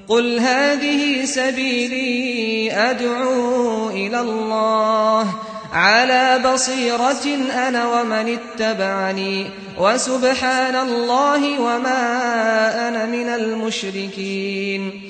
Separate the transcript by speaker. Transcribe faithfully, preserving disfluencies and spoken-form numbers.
Speaker 1: قل هذه سبيلي أدعو إلى الله على بصيرة أنا ومن اتبعني وسبحان الله وما أنا من المشركين.